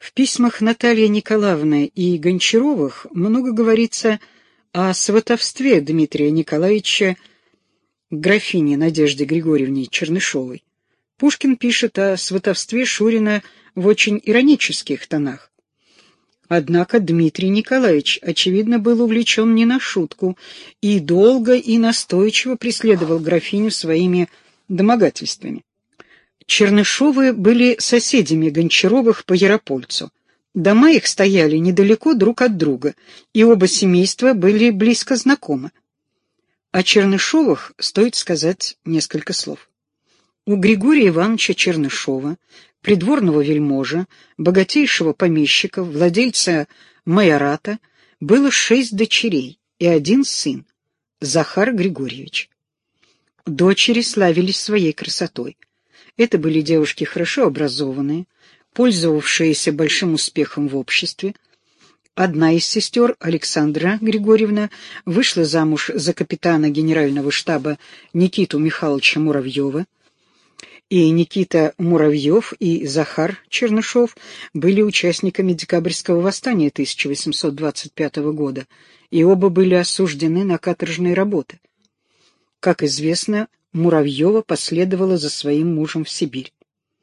В письмах Натальи Николаевны и Гончаровых много говорится о сватовстве Дмитрия Николаевича к графине Надежде Григорьевне Чернышовой. Пушкин пишет о сватовстве Шурина в очень иронических тонах. Однако Дмитрий Николаевич, очевидно, был увлечен не на шутку и долго и настойчиво преследовал графиню своими домогательствами. Чернышовы были соседями Гончаровых по Яропольцу. Дома их стояли недалеко друг от друга, и оба семейства были близко знакомы. О Чернышовых стоит сказать несколько слов. У Григория Ивановича Чернышова, придворного вельможа, богатейшего помещика, владельца майората, было 6 дочерей и 1 сын, Захар Григорьевич. Дочери славились своей красотой. Это были девушки хорошо образованные, пользовавшиеся большим успехом в обществе. Одна из сестер, Александра Григорьевна, вышла замуж за капитана генерального штаба Никиту Михайловича Муравьева, и Никита Муравьев и Захар Чернышов были участниками декабрьского восстания 1825 года, и оба были осуждены на каторжные работы. Как известно, Муравьева последовала за своим мужем в Сибирь.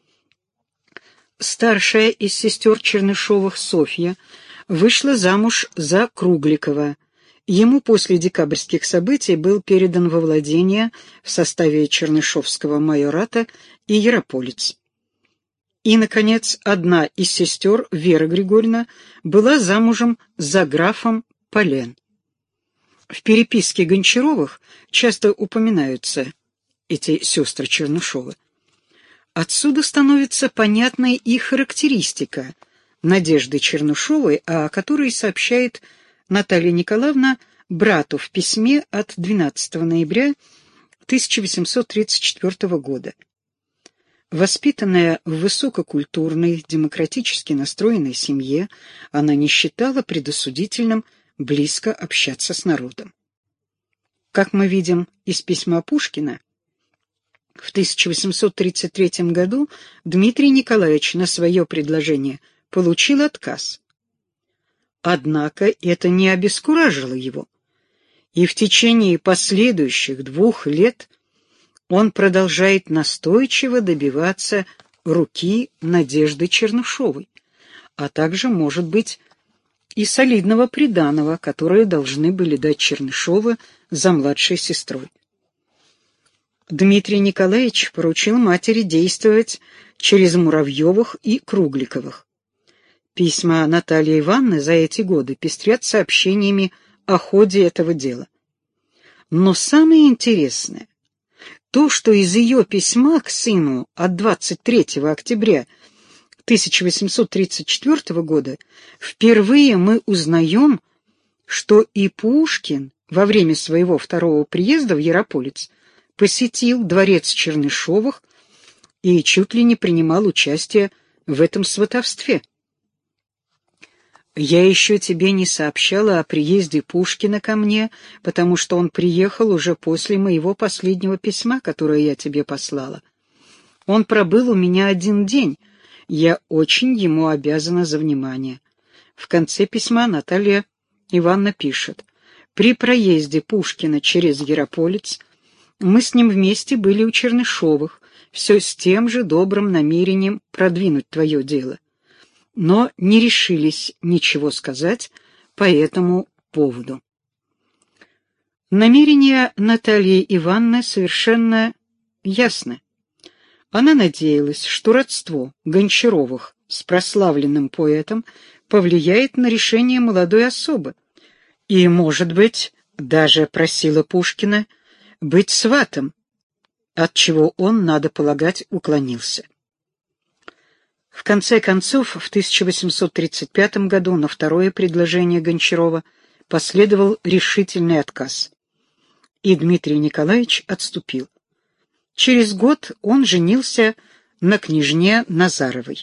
Старшая из сестер Чернышовых, Софья, вышла замуж за Кругликова. Ему после декабрьских событий был передан во владение в составе Чернышовского майората и Ярополец. И, наконец, одна из сестер, Вера Григорьевна, была замужем за графом Полен. В переписке Гончаровых часто упоминаются эти сестры Чернышовы. Отсюда становится понятной и характеристика Надежды Чернышовой, о которой сообщает Наталья Николаевна брату в письме от 12 ноября 1834 года. Воспитанная в высококультурной, демократически настроенной семье, она не считала предосудительным близко общаться с народом. Как мы видим из письма Пушкина, в 1833 году Дмитрий Николаевич на свое предложение получил отказ. Однако это не обескуражило его, и в течение последующих 2 лет он продолжает настойчиво добиваться руки Надежды Чернышовой, а также, может быть, и солидного приданого, которое должны были дать Чернышовы за младшей сестрой. Дмитрий Николаевич поручил матери действовать через Муравьевых и Кругликовых. Письма Натальи Ивановны за эти годы пестрят сообщениями о ходе этого дела. Но самое интересное то, что из ее письма к сыну от 23 октября 1834 года впервые мы узнаем, что и Пушкин во время своего 2-го приезда в Ярополец посетил дворец Чернышовых и чуть ли не принимал участие в этом сватовстве. «Я еще тебе не сообщала о приезде Пушкина ко мне, потому что он приехал уже после моего последнего письма, которое я тебе послала. Он пробыл у меня 1 день. Я очень ему обязана за внимание». В конце письма Наталья Ивановна пишет: «При проезде Пушкина через Ярополец мы с ним вместе были у Чернышовых, все с тем же добрым намерением продвинуть твое дело, но не решились ничего сказать по этому поводу». Намерения Натальи Ивановны совершенно ясны. Она надеялась, что родство Гончаровых с прославленным поэтом повлияет на решение молодой особы, и, может быть, даже просила Пушкина быть сватом, от чего он, надо полагать, уклонился. В конце концов, в 1835 году на 2-е предложение Гончарова последовал решительный отказ, и Дмитрий Николаевич отступил. Через год он женился на княжне Назаровой.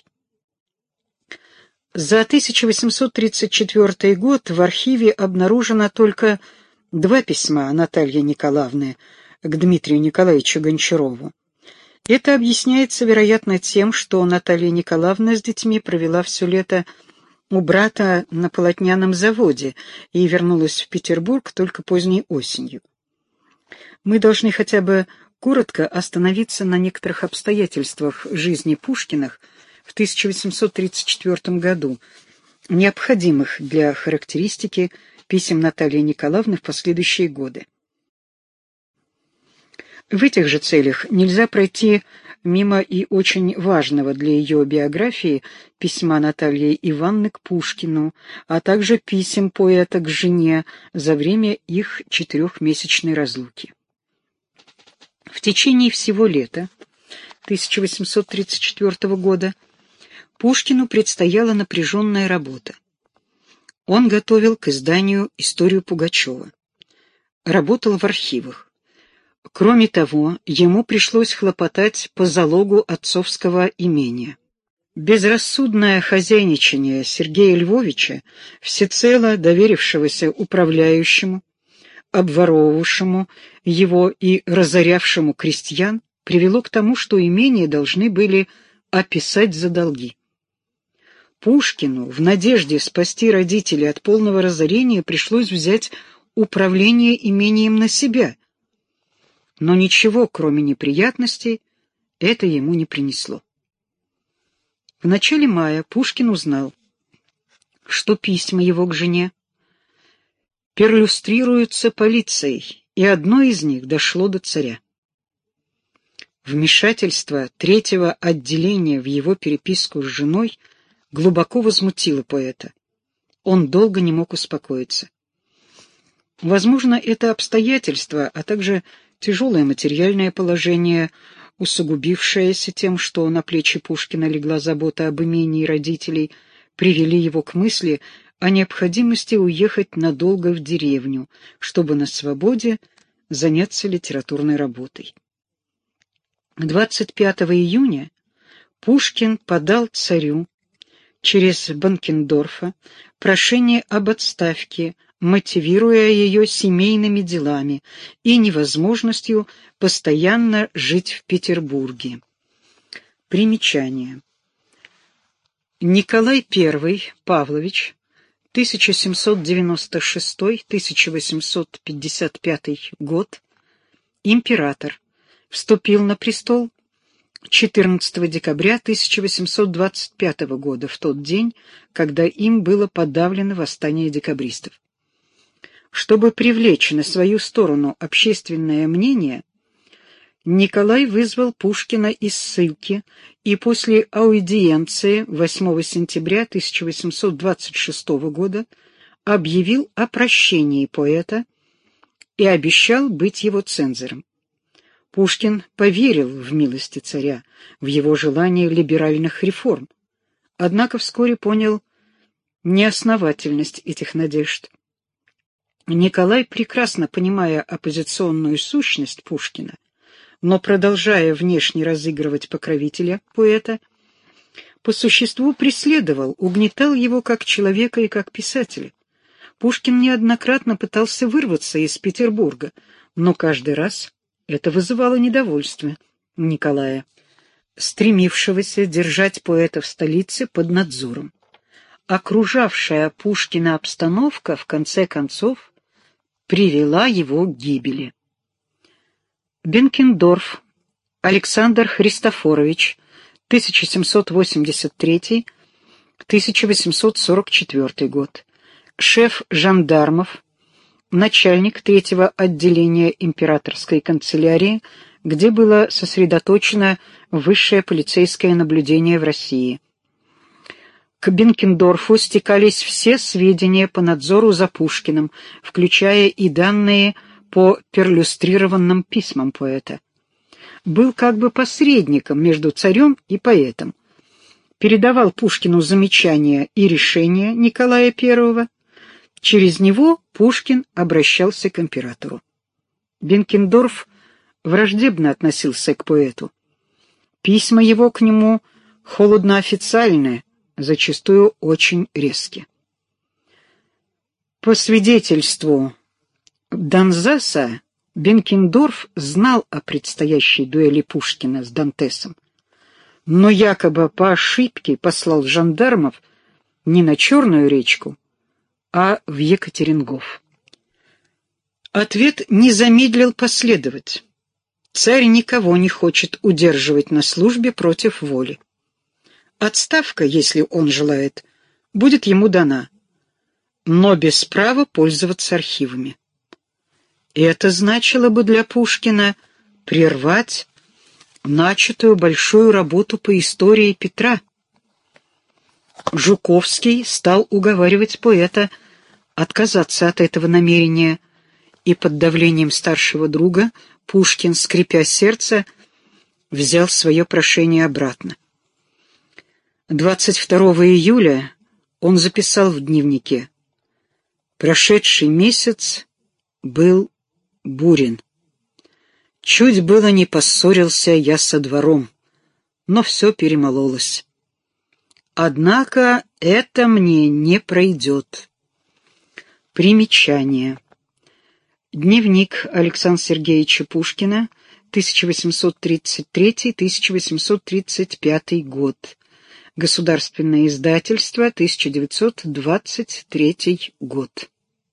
За 1834 год в архиве обнаружено только 2 письма Натальи Николаевны к Дмитрию Николаевичу Гончарову. Это объясняется, вероятно, тем, что Наталья Николаевна с детьми провела все лето у брата на полотняном заводе и вернулась в Петербург только поздней осенью. Мы должны хотя бы коротко остановиться на некоторых обстоятельствах жизни Пушкиных в 1834 году, необходимых для характеристики писем Натальи Николаевны в последующие годы. В этих же целях нельзя пройти мимо и очень важного для ее биографии письма Натальи Ивановны к Пушкину, а также писем поэта к жене за время их 4-месячной разлуки. В течение всего лета 1834 года Пушкину предстояла напряженная работа. Он готовил к изданию «Историю Пугачева», работал в архивах. Кроме того, ему пришлось хлопотать по залогу отцовского имения. Безрассудное хозяйничание Сергея Львовича, всецело доверившегося управляющему, обворовывавшему его и разорявшему крестьян, привело к тому, что имение должны были описать за долги. Пушкину, в надежде спасти родителей от полного разорения, пришлось взять управление имением на себя, но ничего, кроме неприятностей, это ему не принесло. В начале мая Пушкин узнал, что письма его к жене перлюстрируются полицией, и одно из них дошло до царя. Вмешательство 3-го отделения в его переписку с женой глубоко возмутило поэта. Он долго не мог успокоиться. Возможно, это обстоятельство, а также тяжелое материальное положение, усугубившееся тем, что на плечи Пушкина легла забота об имении родителей, привели его к мысли о необходимости уехать надолго в деревню, чтобы на свободе заняться литературной работой. 25 июня Пушкин подал царю через Бенкендорфа прошение об отставке, мотивируя ее семейными делами и невозможностью постоянно жить в Петербурге. Примечание. Николай I Павлович, 1796-1855 год, император, вступил на престол 14 декабря 1825 года, в тот день, когда им было подавлено восстание декабристов. Чтобы привлечь на свою сторону общественное мнение, Николай вызвал Пушкина из ссылки и после аудиенции 8 сентября 1826 года объявил о прощении поэта и обещал быть его цензором. Пушкин поверил в милости царя, в его желание либеральных реформ, однако вскоре понял неосновательность этих надежд. Николай, прекрасно понимая оппозиционную сущность Пушкина, но продолжая внешне разыгрывать покровителя поэта, по существу преследовал, угнетал его как человека и как писателя. Пушкин неоднократно пытался вырваться из Петербурга, но каждый раз это вызывало недовольство Николая, стремившегося держать поэта в столице под надзором. Окружавшая Пушкина обстановка, в конце концов, привела его к гибели. Бенкендорф Александр Христофорович, 1783-1844 год, шеф жандармов, начальник 3-го отделения императорской канцелярии, где было сосредоточено высшее полицейское наблюдение в России. К Бенкендорфу стекались все сведения по надзору за Пушкиным, включая и данные по перлюстрированным письмам поэта. Был как бы посредником между царем и поэтом. Передавал Пушкину замечания и решения Николая I. Через него Пушкин обращался к императору. Бенкендорф враждебно относился к поэту. Письма его к нему холодно-официальные, зачастую очень резкие. По свидетельству Донзаса, Бенкендорф знал о предстоящей дуэли Пушкина с Дантесом, но якобы по ошибке послал жандармов не на Черную речку, а в Екатерингов. Ответ не замедлил последовать. Царь никого не хочет удерживать на службе против воли. Отставка, если он желает, будет ему дана, но без права пользоваться архивами. Это значило бы для Пушкина прервать начатую большую работу по истории Петра. Жуковский стал уговаривать поэта отказаться от этого намерения, и под давлением старшего друга Пушкин, скрипя сердце, взял свое прошение обратно. 22 июля он записал в дневнике: «Прошедший месяц был бурен. Чуть было не поссорился я со двором, но все перемололось. Однако это мне не пройдет». Примечание. Дневник Александра Сергеевича Пушкина, 1833-1835 год. Государственное издательство, 1923 год.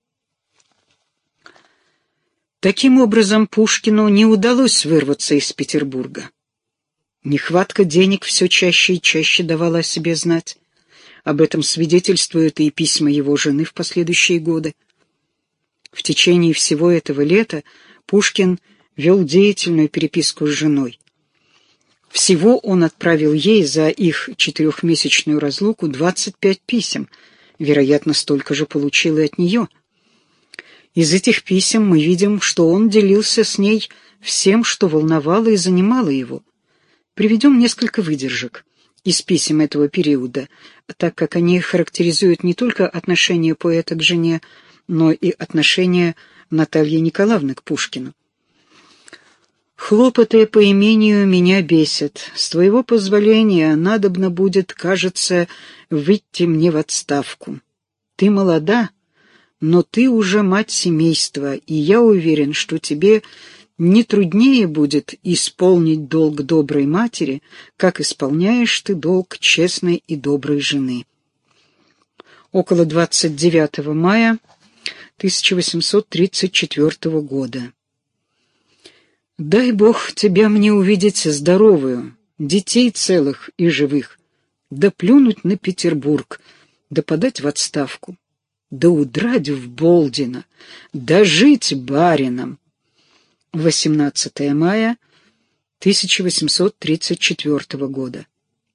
Таким образом, Пушкину не удалось вырваться из Петербурга. Нехватка денег все чаще и чаще давала о себе знать. Об этом свидетельствуют и письма его жены в последующие годы. В течение всего этого лета Пушкин вел деятельную переписку с женой. Всего он отправил ей за их 4-месячную разлуку 25 писем, вероятно, столько же получил и от нее. Из этих писем мы видим, что он делился с ней всем, что волновало и занимало его. Приведем несколько выдержек из писем этого периода, так как они характеризуют не только отношение поэта к жене, но и отношение Натальи Николаевны к Пушкину. «Хлопоты по имению меня бесят. С твоего позволения надобно будет, кажется, выйти мне в отставку. Ты молода, но ты уже мать семейства, и я уверен, что тебе не труднее будет исполнить долг доброй матери, как исполняешь ты долг честной и доброй жены». Около 29 мая 1834 года. «Дай Бог тебя мне увидеть здоровую, детей целых и живых, да плюнуть на Петербург, да подать в отставку, да удрать в Болдино, да жить барином». 18 мая 1834 года.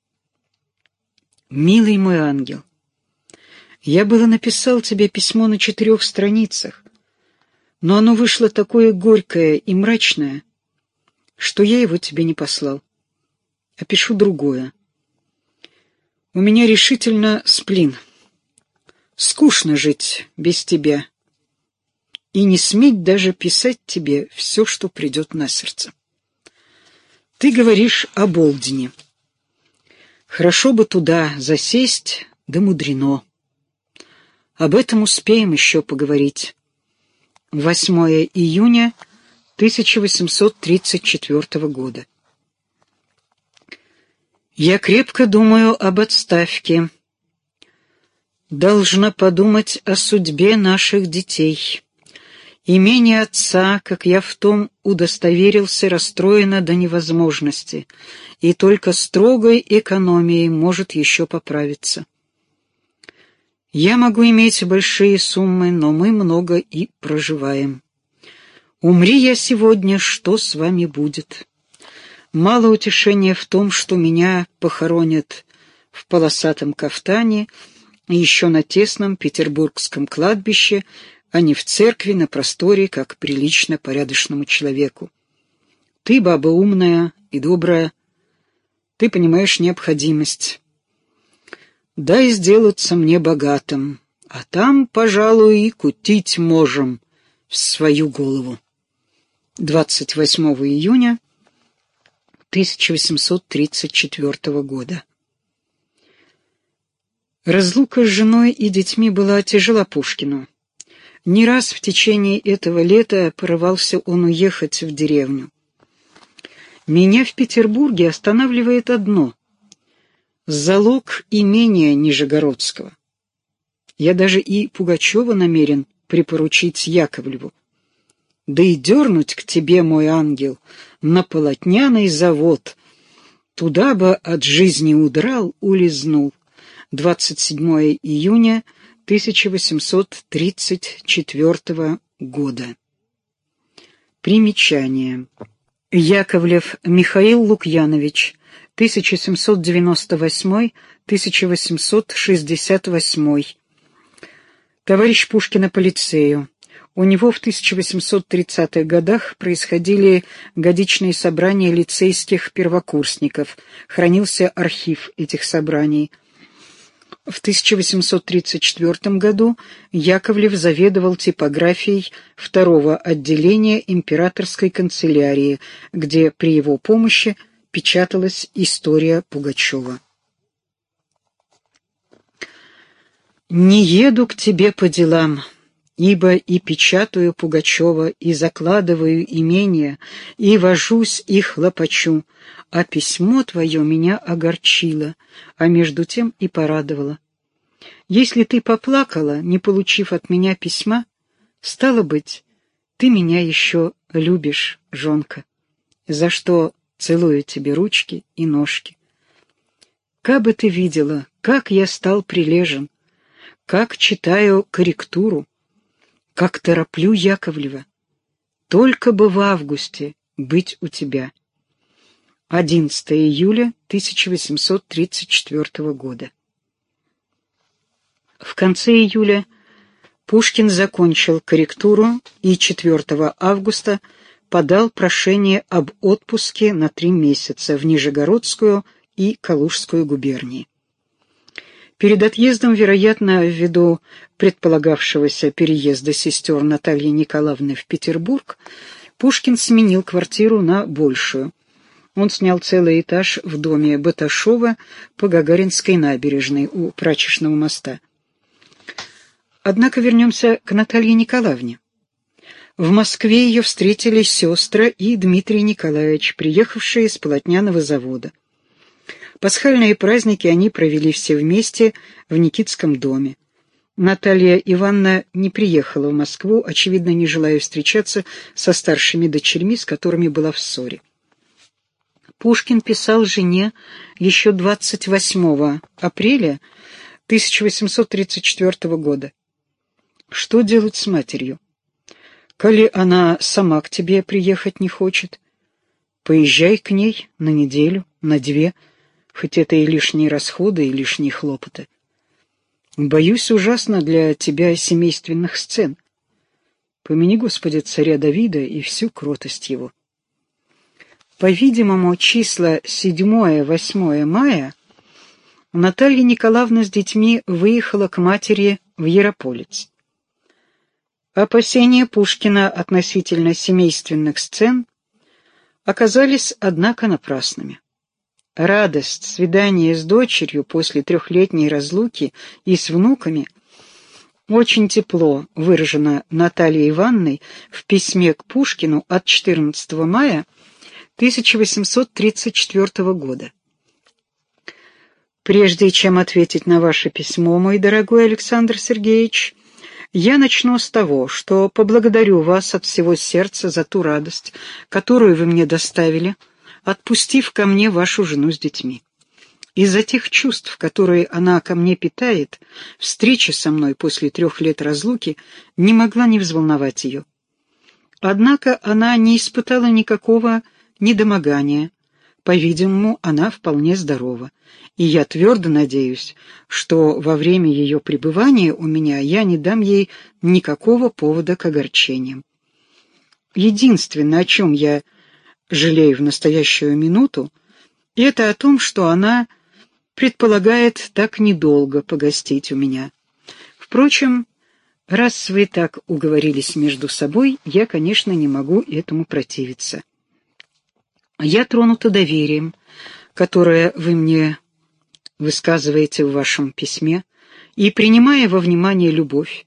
«Милый мой ангел, я было написал тебе письмо на 4 страницах, но оно вышло такое горькое и мрачное, что я его тебе не послал, а пишу другое. У меня решительно сплин. Скучно жить без тебя и не сметь даже писать тебе все, что придет на сердце. Ты говоришь о Болдине. Хорошо бы туда засесть, да мудрено. Об этом успеем еще поговорить. 8 июня 1834 года. Я крепко думаю об отставке. Должна подумать о судьбе наших детей. Имение отца, как я в том удостоверился, расстроено до невозможности, и только строгой экономией может еще поправиться. Я могу иметь большие суммы, но мы много и проживаем. Умри я сегодня, что с вами будет? Мало утешения в том, что меня похоронят в полосатом кафтане и еще на тесном петербургском кладбище, а не в церкви на просторе, как прилично порядочному человеку. Ты, баба умная и добрая, ты понимаешь необходимость. Дай сделаться мне богатым, а там, пожалуй, и кутить можем в свою голову. 28 июня 1834 года. Разлука с женой и детьми была тяжела Пушкину. Не раз в течение этого лета порывался он уехать в деревню. Меня в Петербурге останавливает одно — залог имения Нижегородского. Я даже и Пугачева намерен припоручить Яковлеву. Да и дернуть к тебе, мой ангел, на полотняный завод. Туда бы от жизни удрал, улизнул. 27 июня 1834 года. Примечание. Яковлев Михаил Лукьянович, 1798-1868. Товарищ Пушкина по лицею. У него в 1830-х годах происходили годичные собрания лицейских первокурсников. Хранился архив этих собраний. В 1834 году Яковлев заведовал типографией второго отделения императорской канцелярии, где при его помощи печаталась история Пугачева. «Не еду к тебе по делам, ибо и печатаю Пугачева, и закладываю имения, и вожусь, и хлопочу, а письмо твое меня огорчило, а между тем и порадовало. Если ты поплакала, не получив от меня письма, стало быть, ты меня еще любишь, жонка, за что целую тебе ручки и ножки. Кабы ты видела, как я стал прилежен, как читаю корректуру, как тороплю Яковлева. Только бы в августе быть у тебя. 11 июля 1834 года. В конце июля Пушкин закончил корректуру и 4 августа подал прошение об отпуске на 3 месяца в Нижегородскую и Калужскую губернии. Перед отъездом, вероятно, ввиду предполагавшегося переезда сестер Натальи Николаевны в Петербург, Пушкин сменил квартиру на большую. Он снял целый этаж в доме Баташова по Гагаринской набережной у Прачечного моста. Однако вернемся к Наталье Николаевне. В Москве ее встретили сестры и Дмитрий Николаевич, приехавшие с полотняного завода. Пасхальные праздники они провели все вместе в Никитском доме. Наталья Ивановна не приехала в Москву, очевидно, не желая встречаться со старшими дочерьми, с которыми была в ссоре. Пушкин писал жене еще 28 апреля 1834 года. «Что делать с матерью? Коли она сама к тебе приехать не хочет, поезжай к ней на неделю, на 2, хоть это и лишние расходы, и лишние хлопоты. Боюсь ужасно для тебя семейственных сцен. Помяни, Господи, царя Давида и всю кротость его». По-видимому, числа 7-8 мая Наталья Николаевна с детьми выехала к матери в Ярополец. Опасения Пушкина относительно семейственных сцен оказались, однако, напрасными. Радость свидания с дочерью после 3-летней разлуки и с внуками очень тепло выражена Натальей Ивановной в письме к Пушкину от 14 мая 1834 года. Прежде чем ответить на ваше письмо, мой дорогой Александр Сергеевич, я начну с того, что поблагодарю вас от всего сердца за ту радость, которую вы мне доставили, отпустив ко мне вашу жену с детьми. Из-за тех чувств, которые она ко мне питает, встреча со мной после 3 лет разлуки не могла не взволновать ее. Однако она не испытала никакого недомогания. По-видимому, она вполне здорова, и я твердо надеюсь, что во время ее пребывания у меня я не дам ей никакого повода к огорчениям. Единственное, о чем я жалею в настоящую минуту, это о том, что она предполагает так недолго погостить у меня. Впрочем, раз вы так уговорились между собой, я, конечно, не могу этому противиться. Я тронута доверием, которое вы мне высказываете в вашем письме, и, принимая во внимание любовь,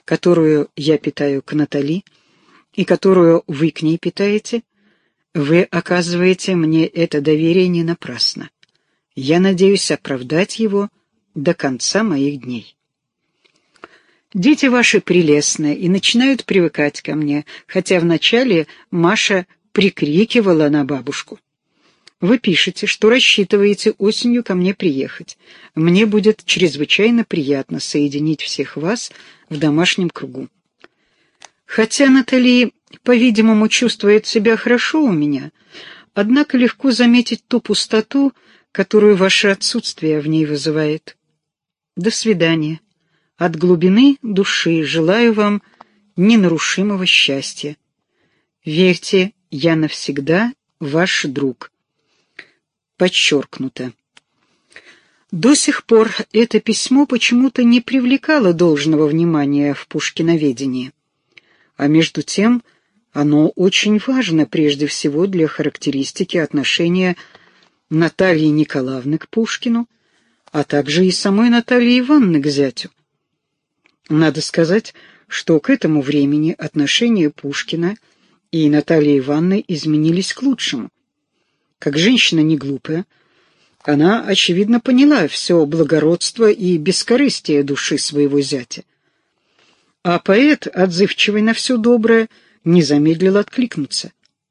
которую я питаю к Натали и которую вы к ней питаете, вы оказываете мне это доверие не напрасно. Я надеюсь оправдать его до конца моих дней. Дети ваши прелестны и начинают привыкать ко мне, хотя вначале Маша прикрикивала на бабушку. Вы пишете, что рассчитываете осенью ко мне приехать. Мне будет чрезвычайно приятно соединить всех вас в домашнем кругу. Хотя Натали, по-видимому, чувствует себя хорошо у меня, однако легко заметить ту пустоту, которую ваше отсутствие в ней вызывает. До свидания. От глубины души желаю вам ненарушимого счастья. Верьте, я навсегда ваш друг. Подчеркнуто. До сих пор это письмо почему-то не привлекало должного внимания в пушкиноведении. А между тем оно очень важно прежде всего для характеристики отношения Натальи Николаевны к Пушкину, а также и самой Натальи Ивановны к зятю. Надо сказать, что к этому времени отношения Пушкина и Натальи Ивановны изменились к лучшему. Как женщина не глупая, она, очевидно, поняла все благородство и бескорыстие души своего зятя. А поэт, отзывчивый на все доброе, не замедлил откликнуться.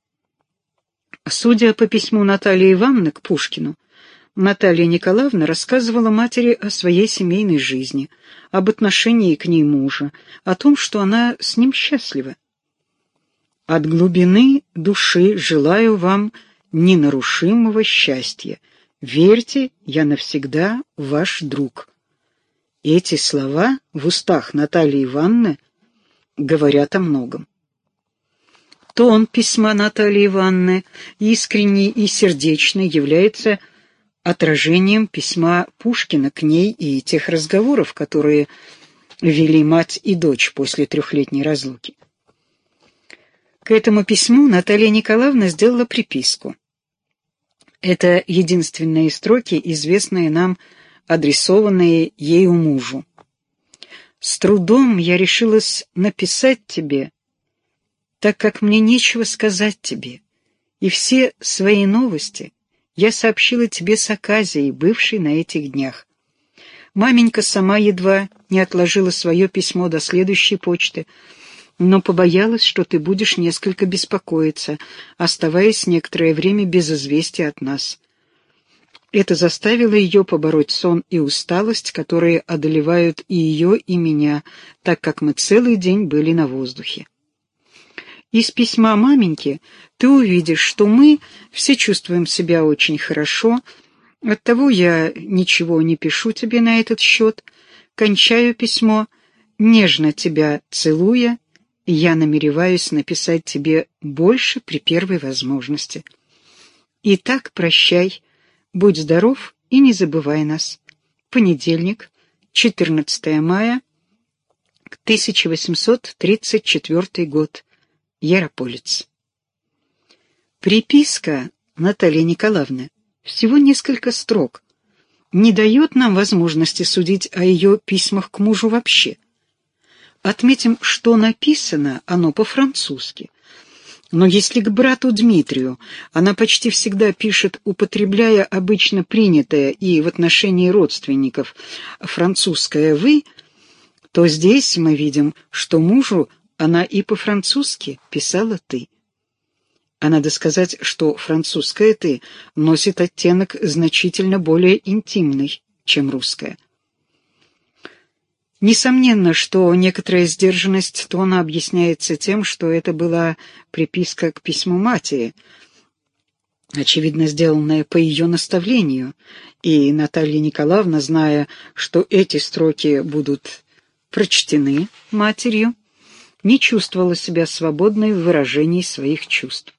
Судя по письму Натальи Ивановны к Пушкину, Наталья Николаевна рассказывала матери о своей семейной жизни, об отношении к ней мужа, о том, что она с ним счастлива. «От глубины души желаю вам ненарушимого счастья. Верьте, я навсегда ваш друг». Эти слова в устах Натальи Ивановны говорят о многом. Тон письма Натальи Ивановны, искренний и сердечный, является отражением письма Пушкина к ней и тех разговоров, которые вели мать и дочь после 3-летней разлуки. К этому письму Наталья Николаевна сделала приписку. Это единственные строки, известные нам, адресованные ею мужу. «С трудом я решилась написать тебе, так как мне нечего сказать тебе, и все свои новости я сообщила тебе с оказией, бывшей на этих днях. Маменька сама едва не отложила свое письмо до следующей почты, но побоялась, что ты будешь несколько беспокоиться, оставаясь некоторое время без известия от нас. Это заставило ее побороть сон и усталость, которые одолевают и ее, и меня, так как мы целый день были на воздухе. Из письма маменьки ты увидишь, что мы все чувствуем себя очень хорошо, оттого я ничего не пишу тебе на этот счет, кончаю письмо, нежно тебя целуя, я намереваюсь написать тебе больше при первой возможности. Итак, прощай, будь здоров и не забывай нас. Понедельник, 14 мая, 1834 год. Ярополец. Приписка Натальи Николаевны, всего несколько строк, не дает нам возможности судить о ее письмах к мужу вообще. Отметим, что написано оно по-французски. Но если к брату Дмитрию она почти всегда пишет, употребляя обычно принятое и в отношении родственников французское «вы», то здесь мы видим, что мужу она и по-французски писала «ты». А надо сказать, что французское «ты» носит оттенок значительно более интимный, чем русское. Несомненно, что некоторая сдержанность тона объясняется тем, что это была приписка к письму матери, очевидно, сделанная по ее наставлению, и Наталья Николаевна, зная, что эти строки будут прочтены матерью, не чувствовала себя свободной в выражении своих чувств.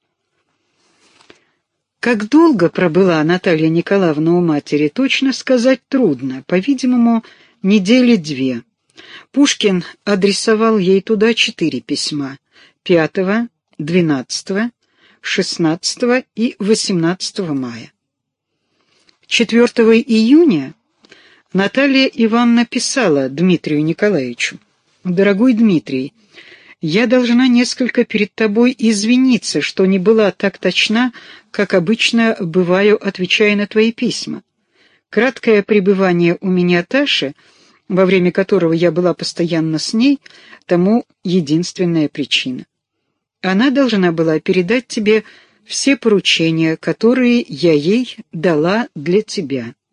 Как долго пробыла Наталья Николаевна у матери, точно сказать трудно, по-видимому, 2 недели. Пушкин адресовал ей туда 4 письма — 5, 12, 16 и 18 мая. 4 июня Наталья Ивановна писала Дмитрию Николаевичу: Дорогой Дмитрий, я должна несколько перед тобой извиниться, что не была так точна, как обычно бываю, отвечая на твои письма. Краткое пребывание у меня Таши, во время которого я была постоянно с ней, тому единственная причина. Она должна была передать тебе все поручения, которые я ей дала для тебя.